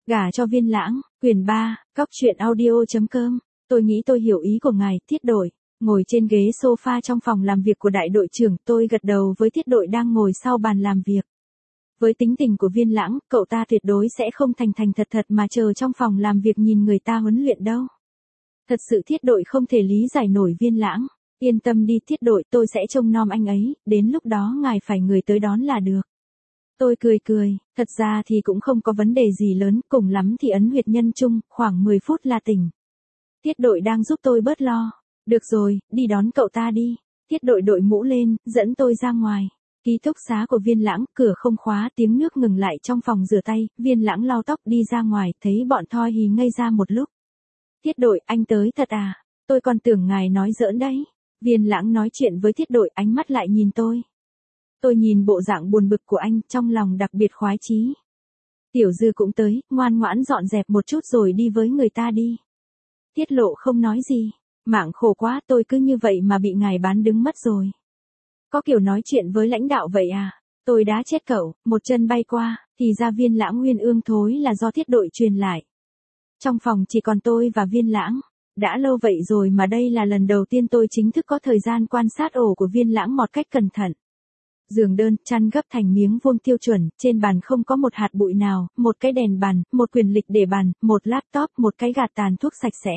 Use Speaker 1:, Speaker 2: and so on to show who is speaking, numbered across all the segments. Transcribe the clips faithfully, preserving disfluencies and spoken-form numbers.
Speaker 1: Gả cho Viên Lãng, quyển ba, cóc truyện audio chấm com. Tôi nghĩ tôi hiểu ý của ngài, Thiết Đội. Ngồi trên ghế sofa trong phòng làm việc của đại đội trưởng, tôi gật đầu với Thiết Đội đang ngồi sau bàn làm việc. Với tính tình của Viên Lãng, cậu ta tuyệt đối sẽ không thành thành thật thật mà chờ trong phòng làm việc nhìn người ta huấn luyện đâu. Thật sự Thiết Đội không thể lý giải nổi Viên Lãng. Yên tâm đi Thiết Đội, tôi sẽ trông nom anh ấy, đến lúc đó ngài phải người tới đón là được. Tôi cười cười, thật ra thì cũng không có vấn đề gì lớn, cùng lắm thì ấn huyệt nhân trung, khoảng mười phút là tỉnh. Thiết Đội đang giúp tôi bớt lo. Được rồi, đi đón cậu ta đi. Thiết Đội đội mũ lên, dẫn tôi ra ngoài. Ký túc xá của Viên Lãng, cửa không khóa, tiếng nước ngừng lại trong phòng rửa tay, Viên Lãng lau tóc đi ra ngoài, thấy bọn Thoi Hì ngây ra một lúc. Thiết Đội, anh tới thật à? Tôi còn tưởng ngài nói giỡn đấy. Viên Lãng nói chuyện với Thiết Đội, ánh mắt lại nhìn tôi. Tôi nhìn bộ dạng buồn bực của anh, trong lòng đặc biệt khoái chí. Tiểu Dư cũng tới, ngoan ngoãn dọn dẹp một chút rồi đi với người ta đi. Tiết Lộ không nói gì. Mạng khổ quá, tôi cứ như vậy mà bị ngài bán đứng mất rồi. Có kiểu nói chuyện với lãnh đạo vậy à? Tôi đã chết cậu, một chân bay qua, thì ra Viên Lãng nguyên ương thối là do Thiết Đội truyền lại. Trong phòng chỉ còn tôi và Viên Lãng. Đã lâu vậy rồi mà đây là lần đầu tiên tôi chính thức có thời gian quan sát ổ của Viên Lãng một cách cẩn thận. Giường đơn, chăn gấp thành miếng vuông tiêu chuẩn, trên bàn không có một hạt bụi nào, một cái đèn bàn, một quyển lịch để bàn, một laptop, một cái gạt tàn thuốc sạch sẽ.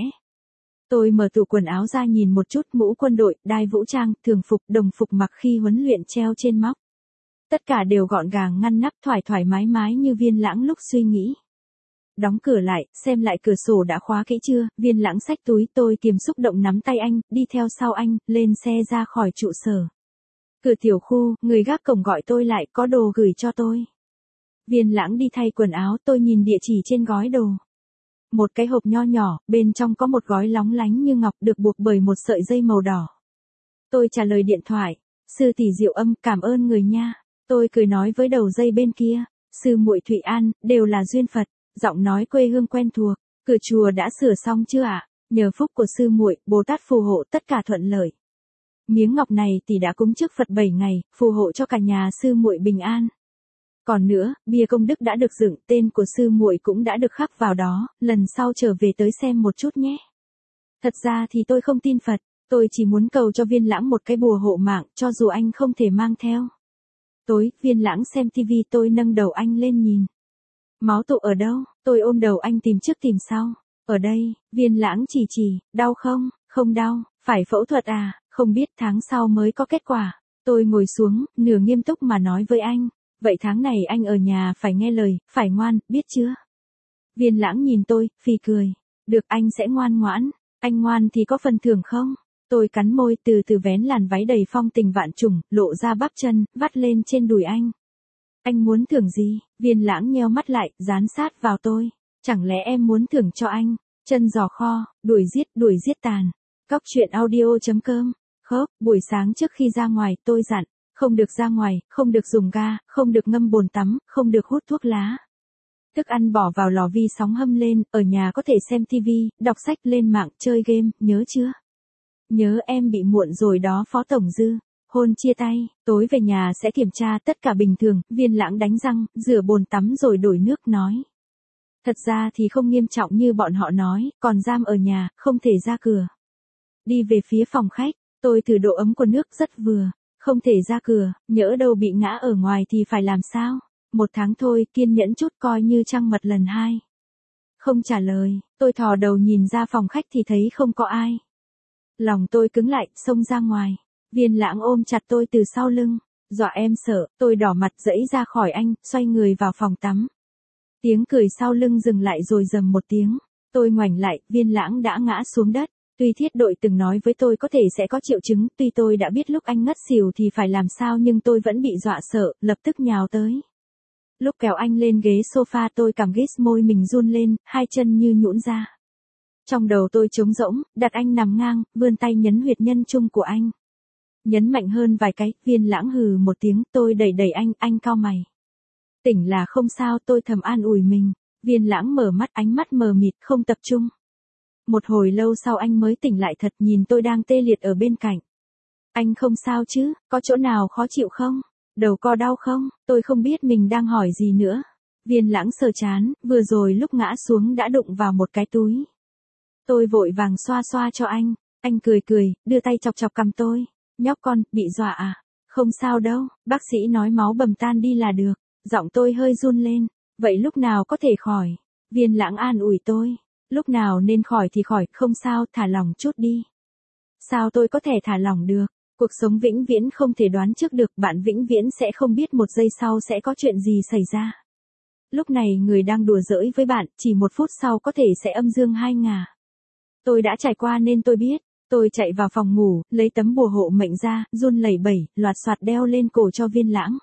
Speaker 1: Tôi mở tủ quần áo ra nhìn một chút, mũ quân đội, đai vũ trang, thường phục, đồng phục mặc khi huấn luyện treo trên móc. Tất cả đều gọn gàng ngăn nắp, thoải thoải mái mái như Viên Lãng lúc suy nghĩ. Đóng cửa lại, xem lại cửa sổ đã khóa kỹ chưa, Viên Lãng xách túi, tôi kiềm xúc động nắm tay anh, đi theo sau anh, lên xe ra khỏi trụ sở. Cửa tiểu khu, người gác cổng gọi tôi lại, có đồ gửi cho tôi. Viên Lãng đi thay quần áo, tôi nhìn địa chỉ trên gói đồ. Một cái hộp nho nhỏ, bên trong có một gói lóng lánh như ngọc được buộc bởi một sợi dây màu đỏ. Tôi trả lời điện thoại, sư tỷ Diệu Âm, cảm ơn người nha. Tôi cười nói với đầu dây bên kia, sư muội Thụy An, đều là duyên Phật, giọng nói quê hương quen thuộc. Cửa chùa đã sửa xong chưa ạ? À? Nhờ phúc của sư muội, Bồ Tát phù hộ tất cả thuận lợi. Miếng ngọc này tỷ đã cúng trước Phật bảy ngày, phù hộ cho cả nhà sư muội bình an. Còn nữa, bia công đức đã được dựng, tên của sư muội cũng đã được khắc vào đó, lần sau trở về tới xem một chút nhé. Thật ra thì tôi không tin Phật, tôi chỉ muốn cầu cho Viên Lãng một cái bùa hộ mạng, cho dù anh không thể mang theo. Tối, Viên Lãng xem tivi, tôi nâng đầu anh lên nhìn. Máu tụ ở đâu? Tôi ôm đầu anh tìm trước tìm sau. Ở đây, Viên Lãng chỉ chỉ, đau không? Không đau, phải phẫu thuật à? Không biết, tháng sau mới có kết quả. Tôi ngồi xuống, nửa nghiêm túc mà nói với anh. Vậy tháng này anh ở nhà phải nghe lời, phải ngoan, biết chưa? Viên Lãng nhìn tôi, phì cười. Được, anh sẽ ngoan ngoãn. Anh ngoan thì có phần thưởng không? Tôi cắn môi, từ từ vén làn váy đầy phong tình vạn trùng, lộ ra bắp chân, vắt lên trên đùi anh. Anh muốn thưởng gì? Viên Lãng nheo mắt lại, dán sát vào tôi. Chẳng lẽ em muốn thưởng cho anh? Chân giò kho, đuổi giết, đuổi giết tàn. Cóc truyện audio chấm com. Khớp, buổi sáng trước khi ra ngoài, tôi dặn. Không được ra ngoài, không được dùng ga, không được ngâm bồn tắm, không được hút thuốc lá. Thức ăn bỏ vào lò vi sóng hâm lên, ở nhà có thể xem tivi, đọc sách, lên mạng, chơi game, nhớ chưa? Nhớ em bị muộn rồi đó Phó Tổng Dư. Hôn chia tay, tối về nhà sẽ kiểm tra tất cả bình thường, Viên Lãng đánh răng, rửa bồn tắm rồi đổi nước nói. Thật ra thì không nghiêm trọng như bọn họ nói, còn giam ở nhà, không thể ra cửa. Đi về phía phòng khách, tôi thử độ ấm của nước rất vừa. Không thể ra cửa, nhỡ đâu bị ngã ở ngoài thì phải làm sao? Một tháng thôi, kiên nhẫn chút coi như trăng mật lần hai. Không trả lời, tôi thò đầu nhìn ra phòng khách thì thấy không có ai. Lòng tôi cứng lại, xông ra ngoài. Viên Lãng ôm chặt tôi từ sau lưng. Dọa em sợ, tôi đỏ mặt dẫy ra khỏi anh, xoay người vào phòng tắm. Tiếng cười sau lưng dừng lại rồi rầm một tiếng. Tôi ngoảnh lại, Viên Lãng đã ngã xuống đất. Tuy Thiết Đội từng nói với tôi có thể sẽ có triệu chứng, tuy tôi đã biết lúc anh ngất xỉu thì phải làm sao nhưng tôi vẫn bị dọa sợ, lập tức nhào tới. Lúc kéo anh lên ghế sofa tôi cảm ghét môi mình run lên, hai chân như nhũn ra. Trong đầu tôi trống rỗng, đặt anh nằm ngang, vươn tay nhấn huyệt nhân trung của anh. Nhấn mạnh hơn vài cái, Viên Lãng hừ một tiếng, tôi đẩy đẩy anh, anh cau mày. Tỉnh là không sao, tôi thầm an ủi mình. Viên Lãng mở mắt, ánh mắt mờ mịt, không tập trung. Một hồi lâu sau anh mới tỉnh lại thật, nhìn tôi đang tê liệt ở bên cạnh. Anh không sao chứ, có chỗ nào khó chịu không? Đầu co đau không? Tôi không biết mình đang hỏi gì nữa. Viên Lãng sờ trán, vừa rồi lúc ngã xuống đã đụng vào một cái túi. Tôi vội vàng xoa xoa cho anh, anh cười cười, đưa tay chọc chọc cằm tôi. Nhóc con, bị dọa à? Không sao đâu, bác sĩ nói máu bầm tan đi là được. Giọng tôi hơi run lên, vậy lúc nào có thể khỏi? Viên Lãng an ủi tôi, lúc nào nên khỏi thì khỏi, không sao, thả lỏng chút đi. Sao tôi có thể thả lỏng được? Cuộc sống vĩnh viễn không thể đoán trước được, bạn vĩnh viễn sẽ không biết một giây sau sẽ có chuyện gì xảy ra. Lúc này người đang đùa giỡn với bạn, chỉ một phút sau có thể sẽ âm dương hai ngả. Tôi đã trải qua nên tôi biết. Tôi chạy vào phòng ngủ, lấy tấm bùa hộ mệnh ra, run lẩy bẩy, loạt soạt đeo lên cổ cho Viên Lãng.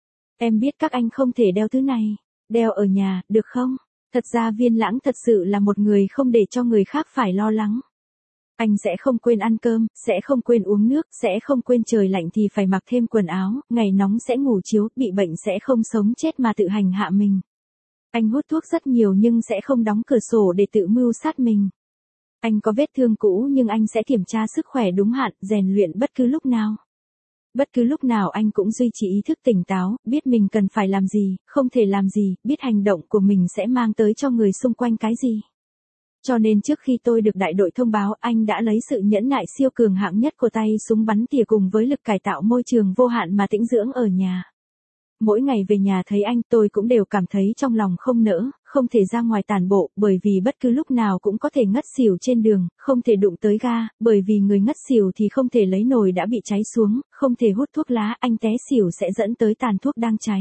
Speaker 1: Em biết các anh không thể đeo thứ này. Đeo ở nhà, được không? Thật ra Viên Lãng thật sự là một người không để cho người khác phải lo lắng. Anh sẽ không quên ăn cơm, sẽ không quên uống nước, sẽ không quên trời lạnh thì phải mặc thêm quần áo, ngày nóng sẽ ngủ chiếu, bị bệnh sẽ không sống chết mà tự hành hạ mình. Anh hút thuốc rất nhiều nhưng sẽ không đóng cửa sổ để tự mưu sát mình. Anh có vết thương cũ nhưng anh sẽ kiểm tra sức khỏe đúng hạn, rèn luyện bất cứ lúc nào. Bất cứ lúc nào anh cũng duy trì ý thức tỉnh táo, biết mình cần phải làm gì, không thể làm gì, biết hành động của mình sẽ mang tới cho người xung quanh cái gì. Cho nên trước khi tôi được đại đội thông báo, anh đã lấy sự nhẫn nại siêu cường hạng nhất của tay súng bắn tỉa cùng với lực cải tạo môi trường vô hạn mà tĩnh dưỡng ở nhà. Mỗi ngày về nhà thấy anh, tôi cũng đều cảm thấy trong lòng không nỡ, không thể ra ngoài tản bộ, bởi vì bất cứ lúc nào cũng có thể ngất xỉu trên đường, không thể đụng tới ga, bởi vì người ngất xỉu thì không thể lấy nồi đã bị cháy xuống, không thể hút thuốc lá, anh té xỉu sẽ dẫn tới tàn thuốc đang cháy.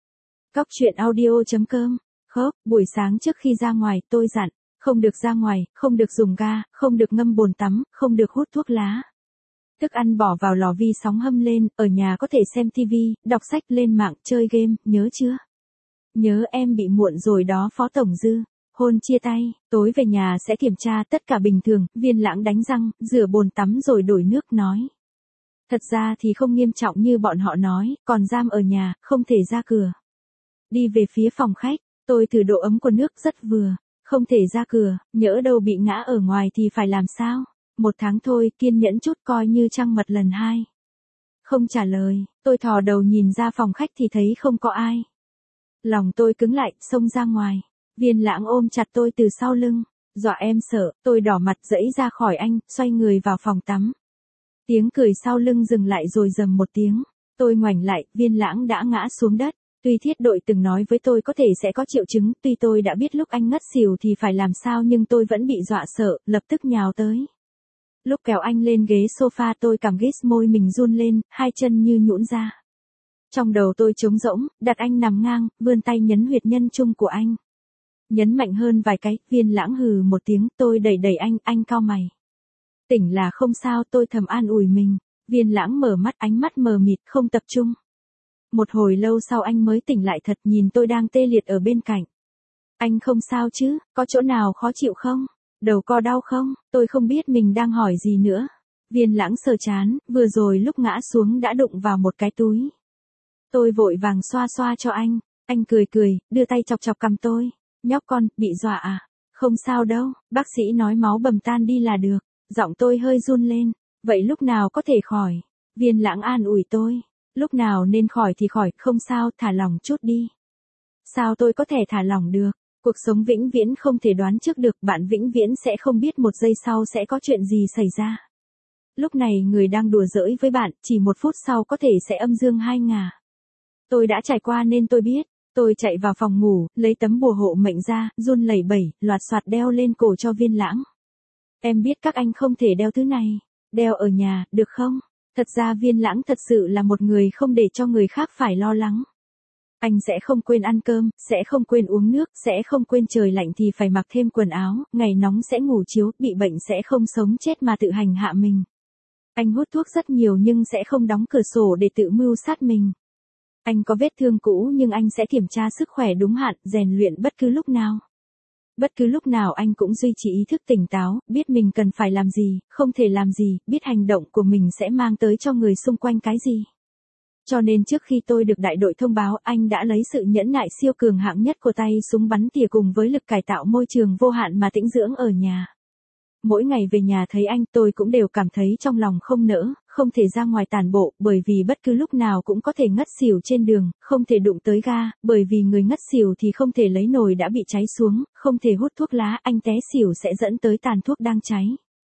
Speaker 1: Cóc truyện audio chấm com. Khớp, buổi sáng trước khi ra ngoài, tôi dặn, không được ra ngoài, không được dùng ga, không được ngâm bồn tắm, không được hút thuốc lá. Thức ăn bỏ vào lò vi sóng hâm lên, ở nhà có thể xem tivi, đọc sách, lên mạng, chơi game, nhớ chưa? Nhớ em bị muộn rồi đó Phó Tổng Dư. Hôn chia tay, tối về nhà sẽ kiểm tra tất cả bình thường, Viên Lãng đánh răng, rửa bồn tắm rồi đổi nước nói. Thật ra thì không nghiêm trọng như bọn họ nói, còn giam ở nhà, không thể ra cửa. Đi về phía phòng khách, tôi thử độ ấm của nước rất vừa, không thể ra cửa, nhỡ đâu bị ngã ở ngoài thì phải làm sao? Một tháng thôi, kiên nhẫn chút coi như trăng mật lần hai. Không trả lời, tôi thò đầu nhìn ra phòng khách thì thấy không có ai. Lòng tôi cứng lại, xông ra ngoài. Viên Lãng ôm chặt tôi từ sau lưng, dọa em sợ, tôi đỏ mặt giãy ra khỏi anh, xoay người vào phòng tắm. Tiếng cười sau lưng dừng lại rồi rầm một tiếng. Tôi ngoảnh lại, Viên Lãng đã ngã xuống đất. Tuy thiết đội từng nói với tôi có thể sẽ có triệu chứng, tuy tôi đã biết lúc anh ngất xỉu thì phải làm sao nhưng tôi vẫn bị dọa sợ, lập tức nhào tới. Lúc kéo anh lên ghế sofa tôi cảm ghét môi mình run lên, hai chân như nhũn ra. Trong đầu tôi trống rỗng, đặt anh nằm ngang, vươn tay nhấn huyệt nhân trung của anh. Nhấn mạnh hơn vài cái, Viên Lãng hừ một tiếng, tôi đẩy đẩy anh, anh cau mày. Tỉnh là không sao, tôi thầm an ủi mình. Viên Lãng mở mắt, ánh mắt mờ mịt, không tập trung. Một hồi lâu sau anh mới tỉnh lại thật, nhìn tôi đang tê liệt ở bên cạnh. Anh không sao chứ, có chỗ nào khó chịu không? Đầu co đau không? Tôi không biết mình đang hỏi gì nữa. Viên Lãng sờ trán, vừa rồi lúc ngã xuống đã đụng vào một cái túi. Tôi vội vàng xoa xoa cho anh, anh cười cười, đưa tay chọc chọc cằm tôi. Nhóc con, bị dọa à? Không sao đâu, bác sĩ nói máu bầm tan đi là được. Giọng tôi hơi run lên, vậy lúc nào có thể khỏi? Viên Lãng an ủi tôi, lúc nào nên khỏi thì khỏi, không sao, thả lỏng chút đi. Sao tôi có thể thả lỏng được? Cuộc sống vĩnh viễn không thể đoán trước được, bạn vĩnh viễn sẽ không biết một giây sau sẽ có chuyện gì xảy ra. Lúc này người đang đùa giỡn với bạn, chỉ một phút sau có thể sẽ âm dương hai ngả. Tôi đã trải qua nên tôi biết. Tôi chạy vào phòng ngủ, lấy tấm bùa hộ mệnh ra, run lẩy bẩy, loạt soạt đeo lên cổ cho Viên Lãng. Em biết các anh không thể đeo thứ này. Đeo ở nhà, được không? Thật ra Viên Lãng thật sự là một người không để cho người khác phải lo lắng. Anh sẽ không quên ăn cơm, sẽ không quên uống nước, sẽ không quên trời lạnh thì phải mặc thêm quần áo, ngày nóng sẽ ngủ chiếu, bị bệnh sẽ không sống chết mà tự hành hạ mình. Anh hút thuốc rất nhiều nhưng sẽ không đóng cửa sổ để tự mưu sát mình. Anh có vết thương cũ nhưng anh sẽ kiểm tra sức khỏe đúng hạn, rèn luyện bất cứ lúc nào. Bất cứ lúc nào anh cũng duy trì ý thức tỉnh táo, biết mình cần phải làm gì, không thể làm gì, biết hành động của mình sẽ mang tới cho người xung quanh cái gì. Cho nên trước khi tôi được đại đội thông báo, anh đã lấy sự nhẫn nại siêu cường hạng nhất của tay súng bắn tỉa cùng với lực cải tạo môi trường vô hạn mà tĩnh dưỡng ở nhà. Mỗi ngày về nhà thấy anh, tôi cũng đều cảm thấy trong lòng không nỡ, không thể ra ngoài tản bộ, bởi vì bất cứ lúc nào cũng có thể ngất xỉu trên đường, không thể đụng tới ga, bởi vì người ngất xỉu thì không thể lấy nồi đã bị cháy xuống, không thể hút thuốc lá, anh té xỉu sẽ dẫn tới tàn thuốc đang cháy.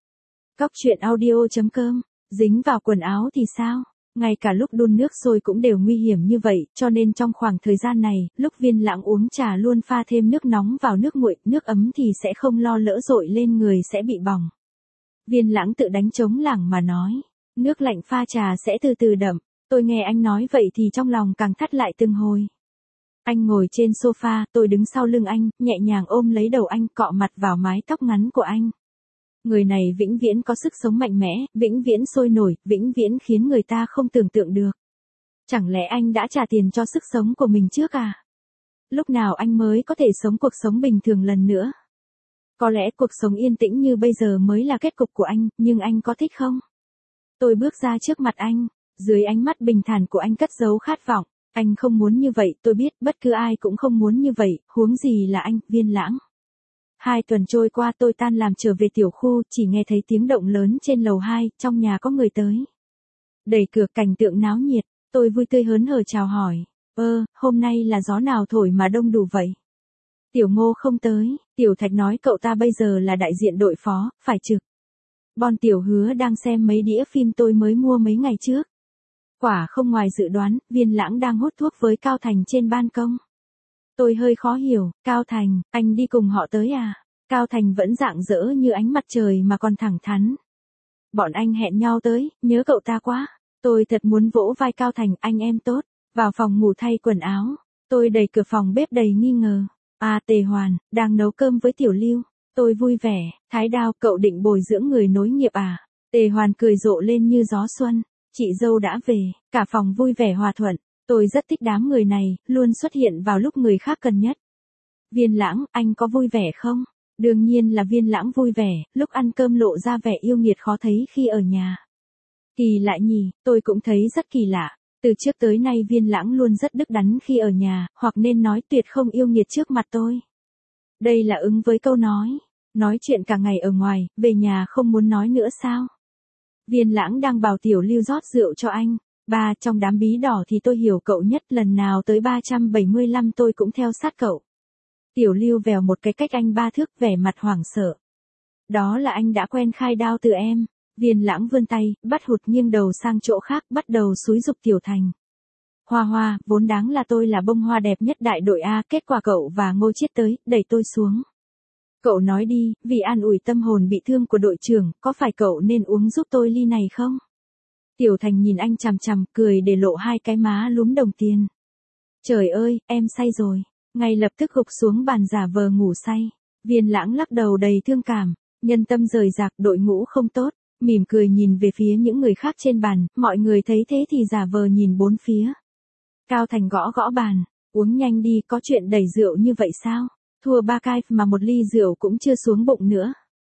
Speaker 1: Cóc truyện audio.com, dính vào quần áo thì sao? Ngay cả lúc đun nước sôi cũng đều nguy hiểm như vậy, cho nên trong khoảng thời gian này, lúc Viên Lãng uống trà luôn pha thêm nước nóng vào nước nguội, nước ấm thì sẽ không lo lỡ dội lên người sẽ bị bỏng. Viên Lãng tự đánh trống lảng mà nói, nước lạnh pha trà sẽ từ từ đậm. Tôi nghe anh nói vậy thì trong lòng càng thắt lại từng hồi. Anh ngồi trên sofa, tôi đứng sau lưng anh, nhẹ nhàng ôm lấy đầu anh, cọ mặt vào mái tóc ngắn của anh. Người này vĩnh viễn có sức sống mạnh mẽ, vĩnh viễn sôi nổi, vĩnh viễn khiến người ta không tưởng tượng được. Chẳng lẽ anh đã trả tiền cho sức sống của mình trước à? Lúc nào anh mới có thể sống cuộc sống bình thường lần nữa? Có lẽ cuộc sống yên tĩnh như bây giờ mới là kết cục của anh, nhưng anh có thích không? Tôi bước ra trước mặt anh, dưới ánh mắt bình thản của anh cất giấu khát vọng. Anh không muốn như vậy, tôi biết, bất cứ ai cũng không muốn như vậy, huống gì là anh, Viên Lãng. Hai tuần trôi qua tôi tan làm trở về tiểu khu, chỉ nghe thấy tiếng động lớn trên lầu hai, trong nhà có người tới. Đẩy cửa cảnh tượng náo nhiệt, tôi vui tươi hớn hở chào hỏi. Ơ, hôm nay là gió nào thổi mà đông đủ vậy? Tiểu Ngô không tới, Tiểu Thạch nói cậu ta bây giờ là đại diện đội phó, phải trực. Bon Tiểu Hứa đang xem mấy đĩa phim tôi mới mua mấy ngày trước. Quả không ngoài dự đoán, Viên Lãng đang hút thuốc với Cao Thành trên ban công. Tôi hơi khó hiểu, Cao Thành, anh đi cùng họ tới à? Cao Thành vẫn rạng rỡ như ánh mặt trời mà còn thẳng thắn. Bọn anh hẹn nhau tới, nhớ cậu ta quá. Tôi thật muốn vỗ vai Cao Thành, anh em tốt. Vào phòng ngủ thay quần áo. Tôi đẩy cửa phòng bếp đầy nghi ngờ. À Tề Hoàn, đang nấu cơm với Tiểu Lưu. Tôi vui vẻ, Thái Đao, cậu định bồi dưỡng người nối nghiệp à? Tề Hoàn cười rộ lên như gió xuân. Chị dâu đã về, cả phòng vui vẻ hòa thuận. Tôi rất thích đám người này, luôn xuất hiện vào lúc người khác cần nhất. Viên Lãng, anh có vui vẻ không? Đương nhiên là Viên Lãng vui vẻ, lúc ăn cơm lộ ra vẻ yêu nghiệt khó thấy khi ở nhà. Kỳ lạ nhỉ, tôi cũng thấy rất kỳ lạ. Từ trước tới nay Viên Lãng luôn rất đứng đắn khi ở nhà, hoặc nên nói tuyệt không yêu nghiệt trước mặt tôi. Đây là ứng với câu nói, nói chuyện cả ngày ở ngoài, về nhà không muốn nói nữa sao? Viên Lãng đang bảo Tiểu Lưu rót rượu cho anh. Ba, trong đám bí đỏ thì tôi hiểu cậu nhất, lần nào tới ba trăm bảy mươi lăm tôi cũng theo sát cậu. Tiểu Lưu vèo một cái cách anh ba thước, vẻ mặt hoảng sợ. Đó là anh đã quen khai đao từ em. Viên Lãng vươn tay, bắt hụt nghiêng đầu sang chỗ khác, bắt đầu xúi giục Tiểu Thành. Hoa Hoa, vốn đáng là tôi là bông hoa đẹp nhất đại đội A, kết quả cậu và Ngô Chiết tới, đẩy tôi xuống. Cậu nói đi, vì an ủi tâm hồn bị thương của đội trưởng, có phải cậu nên uống giúp tôi ly này không? Tiểu Thành nhìn anh chằm chằm, cười để lộ hai cái má lúm đồng tiền. Trời ơi, em say rồi. Ngay lập tức gục xuống bàn giả vờ ngủ say. Viên Lãng lắc đầu đầy thương cảm. Nhân tâm rời rạc, đội ngũ không tốt. Mỉm cười nhìn về phía những người khác trên bàn, mọi người thấy thế thì giả vờ nhìn bốn phía. Cao Thành gõ gõ bàn. Uống nhanh đi, có chuyện đẩy rượu như vậy sao? Thua ba cai mà một ly rượu cũng chưa xuống bụng nữa.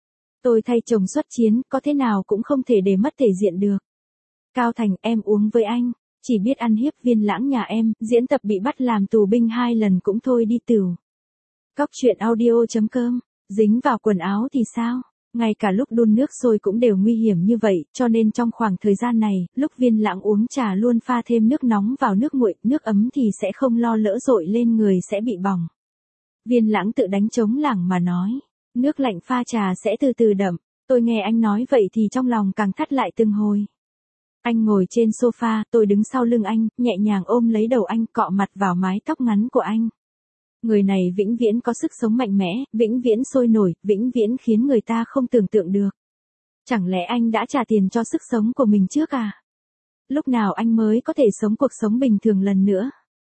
Speaker 1: Tôi thay chồng xuất chiến, có thế nào cũng không thể để mất thể diện được. Cao Thành, em uống với anh, chỉ biết ăn hiếp Viên Lãng nhà em, diễn tập bị bắt làm tù binh hai lần cũng thôi đi tửu. Cóc truyện audio.com, dính vào quần áo thì sao? Ngay cả lúc đun nước sôi cũng đều nguy hiểm như vậy, cho nên trong khoảng thời gian này, lúc Viên Lãng uống trà luôn pha thêm nước nóng vào nước nguội, nước ấm thì sẽ không lo lỡ dội lên người sẽ bị bỏng. Viên Lãng tự đánh trống lảng mà nói, nước lạnh pha trà sẽ từ từ đậm. Tôi nghe anh nói vậy thì trong lòng càng thắt lại từng hồi. Anh ngồi trên sofa, tôi đứng sau lưng anh, nhẹ nhàng ôm lấy đầu anh, cọ mặt vào mái tóc ngắn của anh. Người này vĩnh viễn có sức sống mạnh mẽ, vĩnh viễn sôi nổi, vĩnh viễn khiến người ta không tưởng tượng được. Chẳng lẽ anh đã trả tiền cho sức sống của mình trước à? Lúc nào anh mới có thể sống cuộc sống bình thường lần nữa?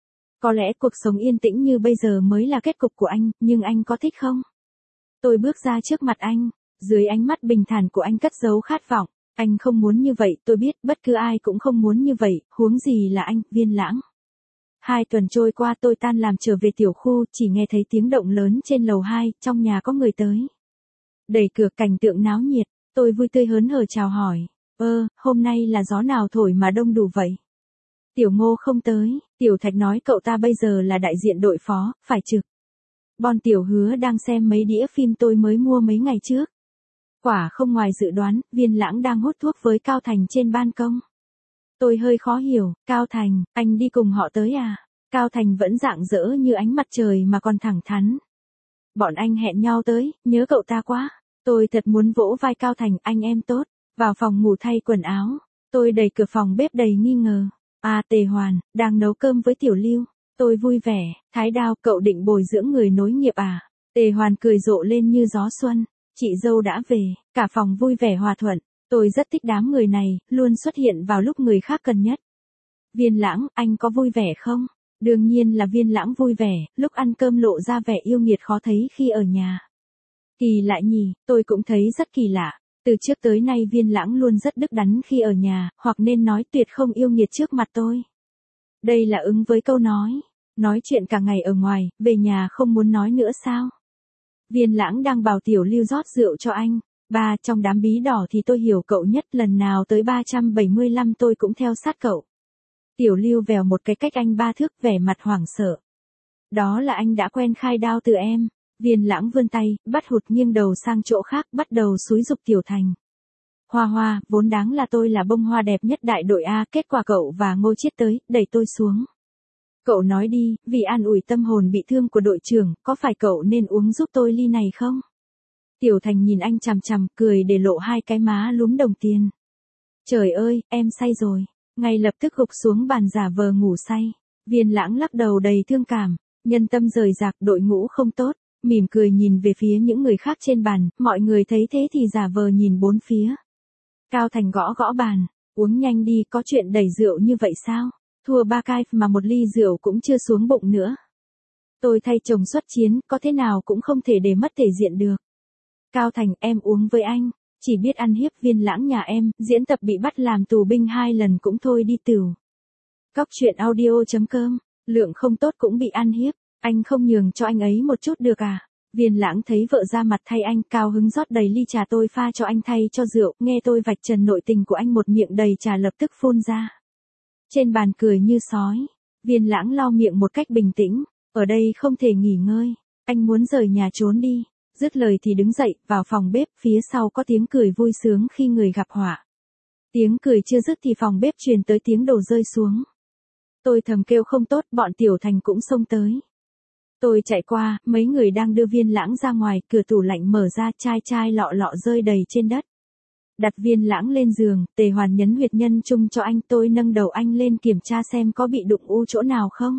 Speaker 1: Có lẽ cuộc sống yên tĩnh như bây giờ mới là kết cục của anh, nhưng anh có thích không? Tôi bước ra trước mặt anh, dưới ánh mắt bình thản của anh cất giấu khát vọng. Anh không muốn như vậy, tôi biết, bất cứ ai cũng không muốn như vậy, huống gì là anh, Viên Lãng. Hai tuần trôi qua tôi tan làm trở về tiểu khu, chỉ nghe thấy tiếng động lớn trên lầu hai, trong nhà có người tới. Đẩy cửa cảnh tượng náo nhiệt, tôi vui tươi hớn hở chào hỏi. Ơ, hôm nay là gió nào thổi mà đông đủ vậy? Tiểu Ngô không tới, Tiểu Thạch nói cậu ta bây giờ là đại diện đội phó, phải trực. Bon Tiểu Hứa đang xem mấy đĩa phim tôi mới mua mấy ngày trước. Quả không ngoài dự đoán, Viên Lãng đang hút thuốc với Cao Thành trên ban công. Tôi hơi khó hiểu, Cao Thành, anh đi cùng họ tới à? Cao Thành vẫn rạng rỡ như ánh mặt trời mà còn thẳng thắn. Bọn anh hẹn nhau tới, nhớ cậu ta quá. Tôi thật muốn vỗ vai Cao Thành, anh em tốt. Vào phòng ngủ thay quần áo. Tôi đẩy cửa phòng bếp đầy nghi ngờ. À, Tề Hoàn, đang nấu cơm với Tiểu Lưu. Tôi vui vẻ, Thái Đao, cậu định bồi dưỡng người nối nghiệp à? Tề Hoàn cười rộ lên như gió xuân. Chị dâu đã về, cả phòng vui vẻ hòa thuận. Tôi rất thích đám người này, luôn xuất hiện vào lúc người khác cần nhất. Viên Lãng, anh có vui vẻ không? Đương nhiên là Viên Lãng vui vẻ, lúc ăn cơm lộ ra vẻ yêu nghiệt khó thấy khi ở nhà. Kỳ lạ nhỉ, tôi cũng thấy rất kỳ lạ. Từ trước tới nay Viên Lãng luôn rất đức đắn khi ở nhà, hoặc nên nói tuyệt không yêu nghiệt trước mặt tôi. Đây là ứng với câu nói. Nói chuyện cả ngày ở ngoài, về nhà không muốn nói nữa sao? Viên Lãng đang bảo Tiểu Lưu rót rượu cho anh. Ba, trong đám bí đỏ thì tôi hiểu cậu nhất, lần nào tới ba trăm bảy mươi lăm tôi cũng theo sát cậu. Tiểu Lưu vèo một cái cách anh ba thước, vẻ mặt hoảng sợ. Đó là anh đã quen khai đao từ em. Viên Lãng vươn tay, bắt hụt nghiêng đầu sang chỗ khác, bắt đầu xúi giục Tiểu Thành. Hoa Hoa, vốn đáng là tôi là bông hoa đẹp nhất đại đội A, kết quả cậu và Ngô Chiết tới, đẩy tôi xuống. Cậu nói đi, vì an ủi tâm hồn bị thương của đội trưởng, có phải cậu nên uống giúp tôi ly này không? Tiểu Thành nhìn anh chằm chằm, cười để lộ hai cái má lúm đồng tiền. Trời ơi, em say rồi. Ngay lập tức gục xuống bàn giả vờ ngủ say. Viên Lãng lắc đầu đầy thương cảm. Nhân tâm rời rạc, đội ngũ không tốt. Mỉm cười nhìn về phía những người khác trên bàn, mọi người thấy thế thì giả vờ nhìn bốn phía. Cao Thành gõ gõ bàn. Uống nhanh đi, có chuyện đẩy rượu như vậy sao? Thua ba cai mà một ly rượu cũng chưa xuống bụng nữa. Tôi thay chồng xuất chiến, có thế nào cũng không thể để mất thể diện được. Cao Thành, em uống với anh. Chỉ biết ăn hiếp Viên Lãng nhà em, diễn tập bị bắt làm tù binh hai lần cũng thôi đi tửu. Cóc truyện audio chấm com, lượng không tốt cũng bị ăn hiếp, anh không nhường cho anh ấy một chút được à? Viên Lãng thấy vợ ra mặt thay anh, cao hứng rót đầy ly trà, tôi pha cho anh thay cho rượu, nghe tôi vạch trần nội tình của anh, một miệng đầy trà lập tức phun ra. Trên bàn cười như sói, Viên Lãng lau miệng một cách bình tĩnh, ở đây không thể nghỉ ngơi, anh muốn rời nhà trốn đi. Dứt lời thì đứng dậy, vào phòng bếp, phía sau có tiếng cười vui sướng khi người gặp họa. Tiếng cười chưa dứt thì phòng bếp truyền tới tiếng đồ rơi xuống. Tôi thầm kêu không tốt, bọn Tiểu Thành cũng xông tới. Tôi chạy qua, mấy người đang đưa Viên Lãng ra ngoài, cửa tủ lạnh mở ra, chai chai lọ lọ rơi đầy trên đất. Đặt Viên Lãng lên giường, Tề Hoàn nhấn huyệt nhân trung cho anh, tôi nâng đầu anh lên kiểm tra xem có bị đụng u chỗ nào không.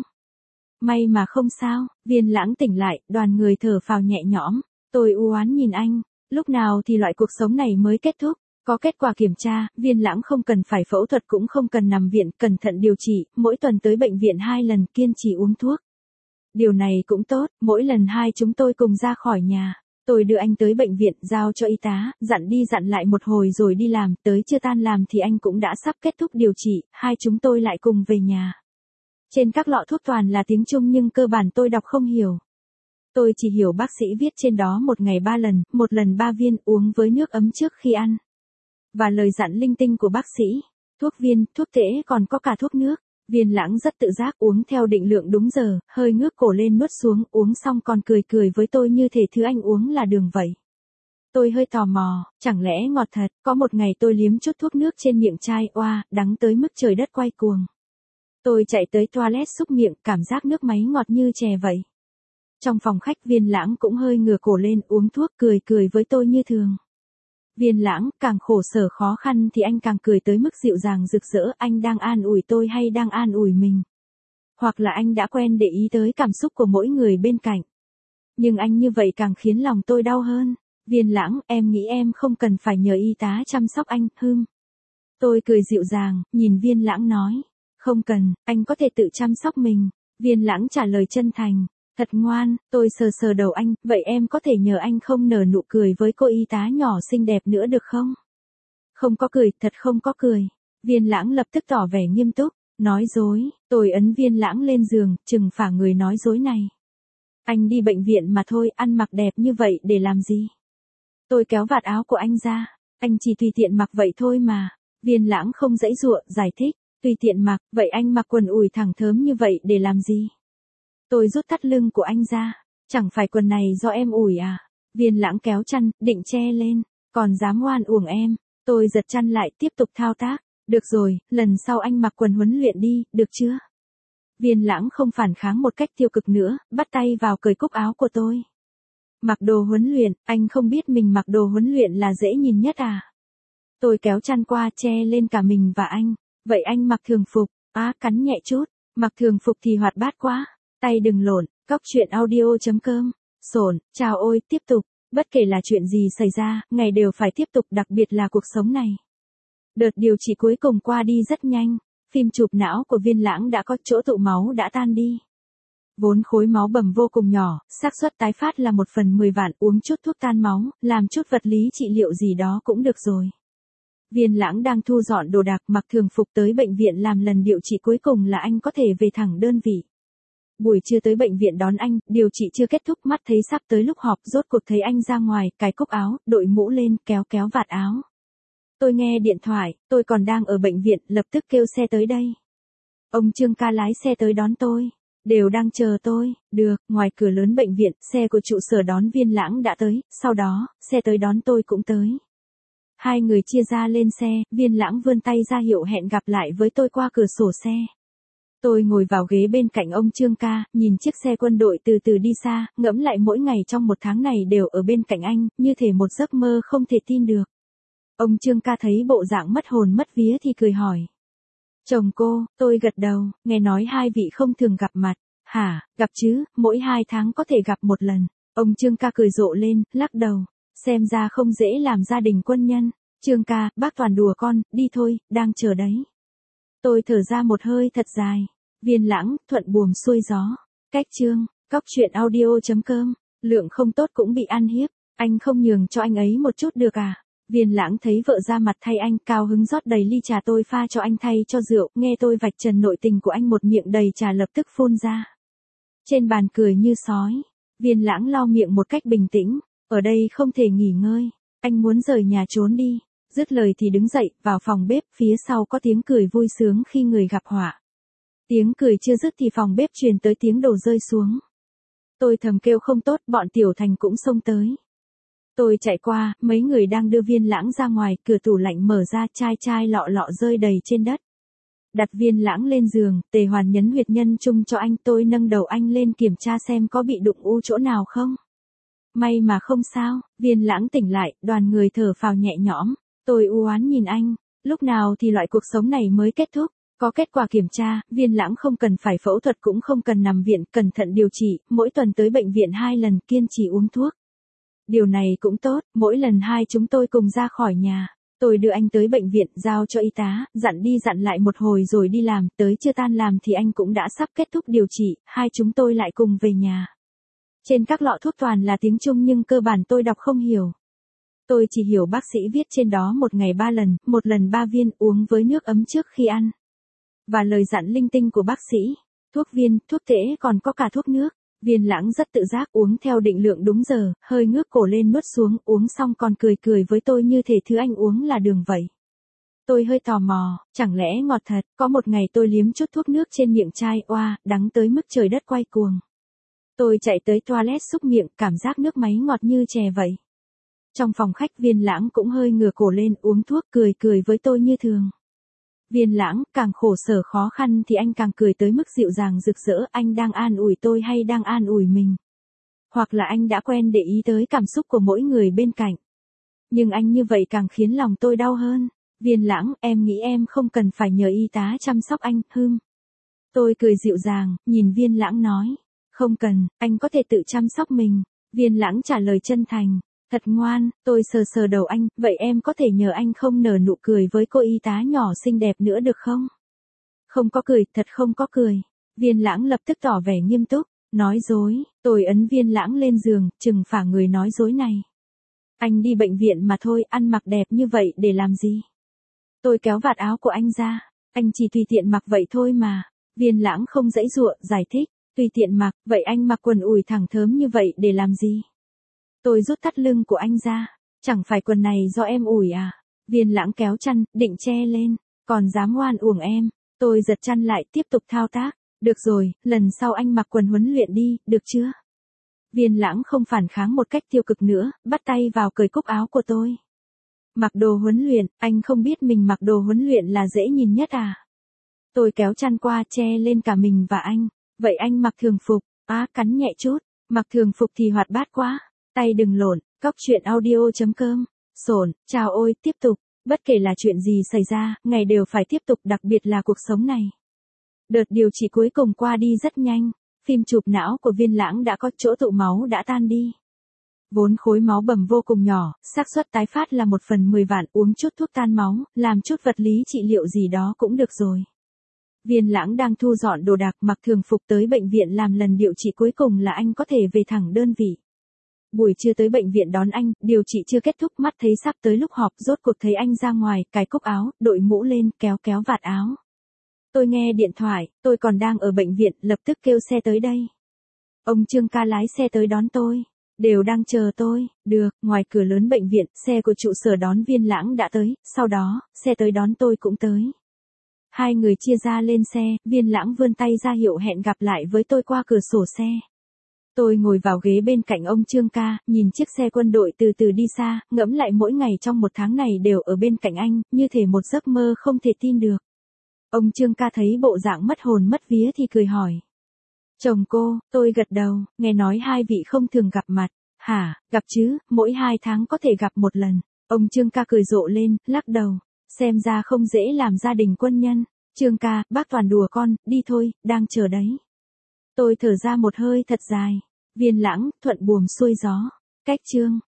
Speaker 1: May mà không sao, Viên Lãng tỉnh lại, đoàn người thở phào nhẹ nhõm. Tôi u oán nhìn anh, lúc nào thì loại cuộc sống này mới kết thúc? Có kết quả kiểm tra, Viên Lãng không cần phải phẫu thuật cũng không cần nằm viện, cẩn thận điều trị, mỗi tuần tới bệnh viện hai lần, kiên trì uống thuốc. Điều này cũng tốt, mỗi lần hai chúng tôi cùng ra khỏi nhà. Tôi đưa anh tới bệnh viện, giao cho y tá, dặn đi dặn lại một hồi rồi đi làm, tới chưa tan làm thì anh cũng đã sắp kết thúc điều trị, hai chúng tôi lại cùng về nhà. Trên các lọ thuốc toàn là tiếng Trung nhưng cơ bản tôi đọc không hiểu. Tôi chỉ hiểu bác sĩ viết trên đó một ngày ba lần, một lần ba viên, uống với nước ấm trước khi ăn. Và lời dặn linh tinh của bác sĩ, thuốc viên, thuốc tễ còn có cả thuốc nước. Viên Lãng rất tự giác uống theo định lượng đúng giờ, hơi ngước cổ lên nuốt xuống, uống xong còn cười cười với tôi như thể thứ anh uống là đường vậy. Tôi hơi tò mò, chẳng lẽ ngọt thật, có một ngày tôi liếm chút thuốc nước trên miệng chai, oa, đắng tới mức trời đất quay cuồng. Tôi chạy tới toilet xúc miệng, cảm giác nước máy ngọt như chè vậy. Trong phòng khách Viên Lãng cũng hơi ngửa cổ lên uống thuốc, cười cười với tôi như thường. Viên Lãng, càng khổ sở khó khăn thì anh càng cười tới mức dịu dàng rực rỡ, anh đang an ủi tôi hay đang an ủi mình? Hoặc là anh đã quen để ý tới cảm xúc của mỗi người bên cạnh. Nhưng anh như vậy càng khiến lòng tôi đau hơn. Viên Lãng, em nghĩ em không cần phải nhờ y tá chăm sóc anh, hưm. Tôi cười dịu dàng, nhìn Viên Lãng nói. Không cần, anh có thể tự chăm sóc mình. Viên Lãng trả lời chân thành. Thật ngoan, tôi sờ sờ đầu anh, vậy em có thể nhờ anh không nở nụ cười với cô y tá nhỏ xinh đẹp nữa được không? Không có cười, thật không có cười. Viên Lãng lập tức tỏ vẻ nghiêm túc, nói dối, tôi ấn Viên Lãng lên giường, trừng phạt người nói dối này. Anh đi bệnh viện mà thôi, ăn mặc đẹp như vậy để làm gì? Tôi kéo vạt áo của anh ra, anh chỉ tùy tiện mặc vậy thôi mà. Viên Lãng không giãy giụa, giải thích, tùy tiện mặc, vậy anh mặc quần ủi thẳng thớm như vậy để làm gì? Tôi rút thắt lưng của anh ra, chẳng phải quần này do em ủi à? Viên Lãng kéo chăn, định che lên. Còn dám oan uổng em. Tôi giật chăn lại, tiếp tục thao tác. Được rồi, lần sau anh mặc quần huấn luyện đi, được chưa? Viên Lãng không phản kháng một cách tiêu cực nữa, bắt tay vào cởi cúc áo của tôi. Mặc đồ huấn luyện, anh không biết mình mặc đồ huấn luyện là dễ nhìn nhất à? Tôi kéo chăn qua che lên cả mình và anh. Vậy anh mặc thường phục, á cắn nhẹ chút, mặc thường phục thì hoạt bát quá. Tay đừng lộn, cóc truyện audio.com. Sổn, chào ôi, tiếp tục. Bất kể là chuyện gì xảy ra, ngày đều phải tiếp tục, đặc biệt là cuộc sống này. Đợt điều trị cuối cùng qua đi rất nhanh. Phim chụp não của Viên Lãng đã có, chỗ tụ máu đã tan đi. Vốn khối máu bầm vô cùng nhỏ, xác suất tái phát là một phần mười vạn, uống chút thuốc tan máu, làm chút vật lý trị liệu gì đó cũng được rồi. Viên Lãng đang thu dọn đồ đạc, mặc thường phục tới bệnh viện làm lần điều trị cuối cùng là anh có thể về thẳng đơn vị. Buổi trưa tới bệnh viện đón anh, điều trị chưa kết thúc, mắt thấy sắp tới lúc họp, rốt cuộc thấy anh ra ngoài, cài cúc áo, đội mũ lên, kéo kéo vạt áo. Tôi nghe điện thoại, tôi còn đang ở bệnh viện, lập tức kêu xe tới đây. Ông Trương ca lái xe tới đón tôi, đều đang chờ tôi. Được, ngoài cửa lớn bệnh viện, xe của trụ sở đón Viên Lãng đã tới, sau đó, xe tới đón tôi cũng tới. Hai người chia ra lên xe, Viên Lãng vươn tay ra hiệu hẹn gặp lại với tôi qua cửa sổ xe. Tôi ngồi vào ghế bên cạnh ông Trương ca, nhìn chiếc xe quân đội từ từ đi xa, ngẫm lại mỗi ngày trong một tháng này đều ở bên cạnh anh, như thể một giấc mơ không thể tin được. Ông Trương ca thấy bộ dạng mất hồn mất vía thì cười hỏi. Chồng cô, tôi gật đầu, nghe nói hai vị không thường gặp mặt. Hả, gặp chứ, mỗi hai tháng có thể gặp một lần. Ông Trương ca cười rộ lên, lắc đầu. Xem ra không dễ làm gia đình quân nhân. Trương ca, bác toàn đùa con, đi thôi, đang chờ đấy. Tôi thở ra một hơi thật dài. Viên Lãng, thuận buồm xuôi gió. Cách chương, cóc truyện audio.com. Lượng không tốt cũng bị ăn hiếp. Anh không nhường cho anh ấy một chút được à? Viên Lãng thấy vợ ra mặt thay anh, cao hứng rót đầy ly trà, tôi pha cho anh thay cho rượu, nghe tôi vạch trần nội tình của anh, một miệng đầy trà lập tức phun ra. Trên bàn cười như sói. Viên Lãng lau miệng một cách bình tĩnh. Ở đây không thể nghỉ ngơi. Anh muốn rời nhà trốn đi. Dứt lời thì đứng dậy, vào phòng bếp, phía sau có tiếng cười vui sướng khi người gặp họa. Tiếng cười chưa dứt thì phòng bếp truyền tới tiếng đồ rơi xuống. Tôi thầm kêu không tốt, bọn Tiểu Thành cũng xông tới. Tôi chạy qua, mấy người đang đưa Viên Lãng ra ngoài, cửa tủ lạnh mở ra, chai chai lọ lọ rơi đầy trên đất. Đặt Viên Lãng lên giường, Tề Hoàn nhấn huyệt nhân trung cho anh, tôi nâng đầu anh lên kiểm tra xem có bị đụng u chỗ nào không. May mà không sao, Viên Lãng tỉnh lại, đoàn người thở phào nhẹ nhõm. Tôi u oán nhìn anh, lúc nào thì loại cuộc sống này mới kết thúc. Có kết quả kiểm tra, Viên Lãng không cần phải phẫu thuật cũng không cần nằm viện, cẩn thận điều trị, mỗi tuần tới bệnh viện hai lần, kiên trì uống thuốc. Điều này cũng tốt, mỗi lần hai chúng tôi cùng ra khỏi nhà. Tôi đưa anh tới bệnh viện, giao cho y tá, dặn đi dặn lại một hồi rồi đi làm, tới chưa tan làm thì anh cũng đã sắp kết thúc điều trị, hai chúng tôi lại cùng về nhà. Trên các lọ thuốc toàn là tiếng Trung nhưng cơ bản tôi đọc không hiểu. Tôi chỉ hiểu bác sĩ viết trên đó một ngày ba lần, một lần ba viên, uống với nước ấm trước khi ăn. Và lời dặn linh tinh của bác sĩ, thuốc viên, thuốc tễ còn có cả thuốc nước. Viên Lãng rất tự giác uống theo định lượng đúng giờ, hơi ngước cổ lên nuốt xuống, uống xong còn cười cười với tôi như thể thứ anh uống là đường vậy. Tôi hơi tò mò, chẳng lẽ ngọt thật, có một ngày tôi liếm chút thuốc nước trên miệng chai, oa, đắng tới mức trời đất quay cuồng. Tôi chạy tới toilet xúc miệng, cảm giác nước máy ngọt như chè vậy. Trong phòng khách Viên Lãng cũng hơi ngửa cổ lên uống thuốc, cười cười với tôi như thường. Viên Lãng, càng khổ sở khó khăn thì anh càng cười tới mức dịu dàng rực rỡ, anh đang an ủi tôi hay đang an ủi mình? Hoặc là anh đã quen để ý tới cảm xúc của mỗi người bên cạnh. Nhưng anh như vậy càng khiến lòng tôi đau hơn. Viên Lãng, em nghĩ em không cần phải nhờ y tá chăm sóc anh, hưm. Tôi cười dịu dàng, nhìn Viên Lãng nói. Không cần, anh có thể tự chăm sóc mình. Viên Lãng trả lời chân thành. Thật ngoan, tôi sờ sờ đầu anh, vậy em có thể nhờ anh không nở nụ cười với cô y tá nhỏ xinh đẹp nữa được không? Không có cười, thật không có cười. Viên Lãng lập tức tỏ vẻ nghiêm túc, nói dối, tôi ấn Viên Lãng lên giường, trừng phả người nói dối này. Anh đi bệnh viện mà thôi, ăn mặc đẹp như vậy để làm gì? Tôi kéo vạt áo của anh ra, anh chỉ tùy tiện mặc vậy thôi mà. Viên Lãng không giãy giụa, giải thích, tùy tiện mặc, vậy anh mặc quần ủi thẳng thớm như vậy để làm gì? Tôi rút thắt lưng của anh ra, chẳng phải quần này do em ủi à? Viên Lãng kéo chăn, định che lên, còn dám oan uổng em. Tôi giật chăn lại, tiếp tục thao tác. Được rồi, lần sau anh mặc quần huấn luyện đi, được chưa? Viên Lãng không phản kháng một cách tiêu cực nữa, bắt tay vào cởi cúc áo của tôi. Mặc đồ huấn luyện, anh không biết mình mặc đồ huấn luyện là dễ nhìn nhất à? Tôi kéo chăn qua che lên cả mình và anh. Vậy anh mặc thường phục, á cắn nhẹ chút, mặc thường phục thì hoạt bát quá. Tay đừng lộn, cóc truyện audio.com. Sổn, chào ôi, tiếp tục. Bất kể là chuyện gì xảy ra, ngày đều phải tiếp tục, đặc biệt là cuộc sống này. Đợt điều trị cuối cùng qua đi rất nhanh. Phim chụp não của Viên Lãng đã có, chỗ tụ máu đã tan đi. Vốn khối máu bầm vô cùng nhỏ, xác suất tái phát là một phần mười vạn, uống chút thuốc tan máu, làm chút vật lý trị liệu gì đó cũng được rồi. Viên Lãng đang thu dọn đồ đạc, mặc thường phục tới bệnh viện làm lần điều trị cuối cùng là anh có thể về thẳng đơn vị. Buổi trưa tới bệnh viện đón anh, điều trị chưa kết thúc, mắt thấy sắp tới lúc họp, rốt cuộc thấy anh ra ngoài, cài cúc áo, đội mũ lên, kéo kéo vạt áo. Tôi nghe điện thoại, tôi còn đang ở bệnh viện, lập tức kêu xe tới đây. Ông Trương ca lái xe tới đón tôi. Đều đang chờ tôi. Được, ngoài cửa lớn bệnh viện, xe của trụ sở đón Viên Lãng đã tới, sau đó, xe tới đón tôi cũng tới. Hai người chia ra lên xe, Viên Lãng vươn tay ra hiệu hẹn gặp lại với tôi qua cửa sổ xe. Tôi ngồi vào ghế bên cạnh ông Trương ca, nhìn chiếc xe quân đội từ từ đi xa, ngẫm lại mỗi ngày trong một tháng này đều ở bên cạnh anh, như thể một giấc mơ không thể tin được. Ông Trương ca thấy bộ dạng mất hồn mất vía thì cười hỏi. Chồng cô, tôi gật đầu, nghe nói hai vị không thường gặp mặt. Hả, gặp chứ, mỗi hai tháng có thể gặp một lần. Ông Trương ca cười rộ lên, lắc đầu. Xem ra không dễ làm gia đình quân nhân. Trương ca, bác toàn đùa con, đi thôi, đang chờ đấy. Tôi thở ra một hơi thật dài. Viên Lãng, thuận buồm xuôi gió. Cách chương.